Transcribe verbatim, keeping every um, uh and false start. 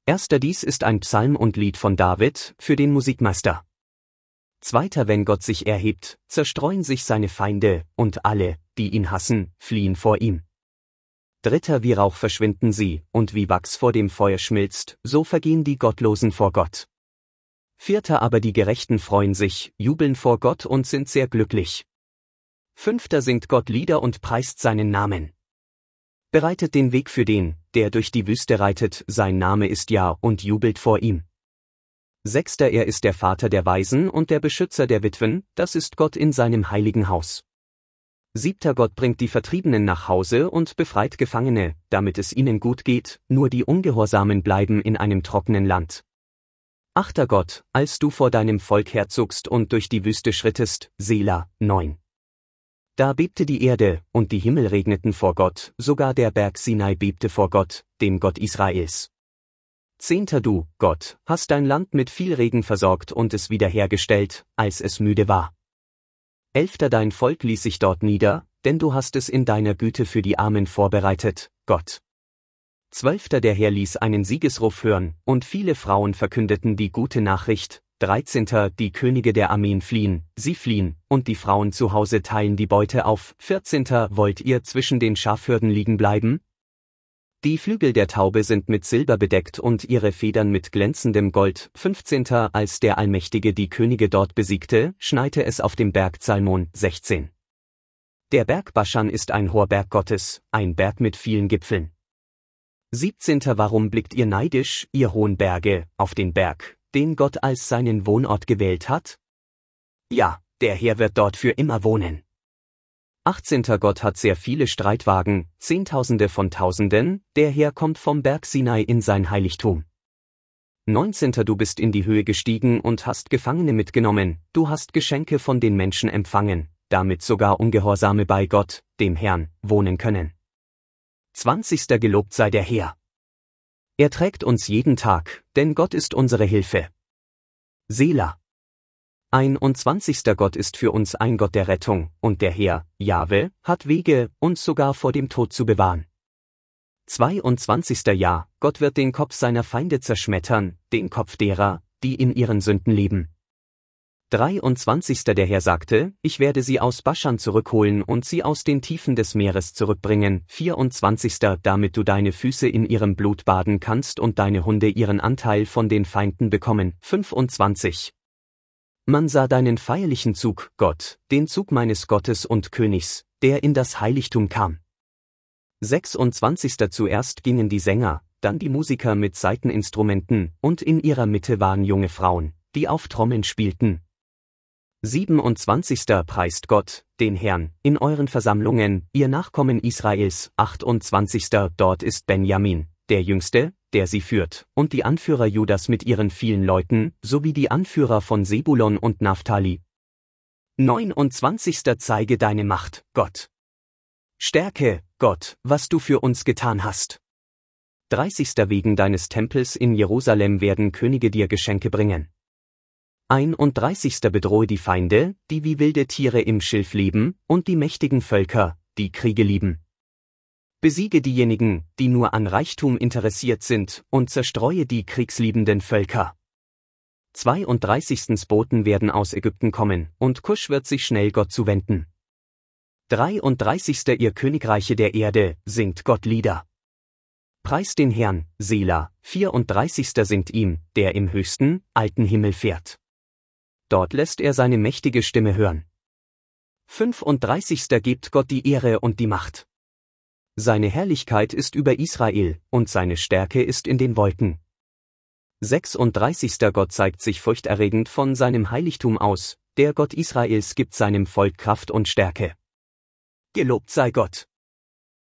Erster Dies ist ein Psalm und Lied von David, für den Musikmeister. Zweiter Wenn Gott sich erhebt, zerstreuen sich seine Feinde, und alle, die ihn hassen, fliehen vor ihm. Dritter Wie Rauch verschwinden sie, und wie Wachs vor dem Feuer schmilzt, so vergehen die Gottlosen vor Gott. Vierter Aber die Gerechten freuen sich, jubeln vor Gott und sind sehr glücklich. Fünfter Singt Gott Lieder und preist seinen Namen. Bereitet den Weg für den, der durch die Wüste reitet, sein Name ist Ja und jubelt vor ihm. Sechster Er ist der Vater der Waisen und der Beschützer der Witwen, das ist Gott in seinem heiligen Haus. Siebter Gott bringt die Vertriebenen nach Hause und befreit Gefangene, damit es ihnen gut geht, nur die Ungehorsamen bleiben in einem trockenen Land. Achter Gott, als du vor deinem Volk herzogst und durch die Wüste schrittest, Sela, neun. Da bebte die Erde, und die Himmel regneten vor Gott, sogar der Berg Sinai bebte vor Gott, dem Gott Israels. Zehnter Du, Gott, hast dein Land mit viel Regen versorgt und es wiederhergestellt, als es müde war. Elfter Dein Volk ließ sich dort nieder, denn du hast es in deiner Güte für die Armen vorbereitet, Gott. Zwölfter Der Herr ließ einen Siegesruf hören, und viele Frauen verkündeten die gute Nachricht. Dreizehnter Die Könige der Armeen fliehen, sie fliehen, und die Frauen zu Hause teilen die Beute auf. Vierzehnter Wollt ihr zwischen den Schafhürden liegen bleiben? Die Flügel der Taube sind mit Silber bedeckt und ihre Federn mit glänzendem Gold. Fünfzehnter Als der Allmächtige die Könige dort besiegte, schneite es auf dem Berg Zalmon. Sechzehn Der Berg Baschan ist ein hoher Berg Gottes, ein Berg mit vielen Gipfeln. Siebzehnter Warum blickt ihr neidisch, ihr hohen Berge, auf den Berg, den Gott als seinen Wohnort gewählt hat? Ja, der Herr wird dort für immer wohnen. Achtzehnter Gott hat sehr viele Streitwagen, Zehntausende von Tausenden, der Herr kommt vom Berg Sinai in sein Heiligtum. Neunzehnter Du bist in die Höhe gestiegen und hast Gefangene mitgenommen, du hast Geschenke von den Menschen empfangen, damit sogar Ungehorsame bei Gott, dem Herrn, wohnen können. Zwanzigster Gelobt sei der Herr. Er trägt uns jeden Tag, denn Gott ist unsere Hilfe. Sela. Einundzwanzigster Gott ist für uns ein Gott der Rettung, und der Herr, Jahwe, hat Wege, uns sogar vor dem Tod zu bewahren. Zweiundzwanzigster Ja, Gott wird den Kopf seiner Feinde zerschmettern, den Kopf derer, die in ihren Sünden leben. Dreiundzwanzigster Der Herr sagte, ich werde sie aus Baschan zurückholen und sie aus den Tiefen des Meeres zurückbringen. Vierundzwanzigster Damit du deine Füße in ihrem Blut baden kannst und deine Hunde ihren Anteil von den Feinden bekommen. Fünfundzwanzig Man sah deinen feierlichen Zug, Gott, den Zug meines Gottes und Königs, der in das Heiligtum kam. Sechsundzwanzigster Zuerst gingen die Sänger, dann die Musiker mit Saiteninstrumenten, und in ihrer Mitte waren junge Frauen, die auf Trommeln spielten. Siebenundzwanzigster Preist Gott, den Herrn, in euren Versammlungen, ihr Nachkommen Israels. Achtundzwanzigster Dort ist Benjamin, der Jüngste, der sie führt, und die Anführer Judas mit ihren vielen Leuten, sowie die Anführer von Sebulon und Naphtali. Neunundzwanzigster Zeige deine Macht, Gott. Stärke, Gott, was du für uns getan hast. Dreißigster Wegen deines Tempels in Jerusalem werden Könige dir Geschenke bringen. Einunddreißigster Bedrohe die Feinde, die wie wilde Tiere im Schilf leben, und die mächtigen Völker, die Kriege lieben. Besiege diejenigen, die nur an Reichtum interessiert sind, und zerstreue die kriegsliebenden Völker. Zweiunddreißigstens Boten werden aus Ägypten kommen, und Kusch wird sich schnell Gott zuwenden. Dreiunddreißigster Ihr Königreiche der Erde, singt Gott Lieder. Preist den Herrn, Sela. Vierunddreißigster Singt ihm, der im höchsten, alten Himmel fährt. Dort lässt er seine mächtige Stimme hören. Fünfunddreißigster Gebt Gott die Ehre und die Macht. Seine Herrlichkeit ist über Israel, und seine Stärke ist in den Wolken. Sechsunddreißigster Gott zeigt sich furchterregend von seinem Heiligtum aus, der Gott Israels gibt seinem Volk Kraft und Stärke. Gelobt sei Gott!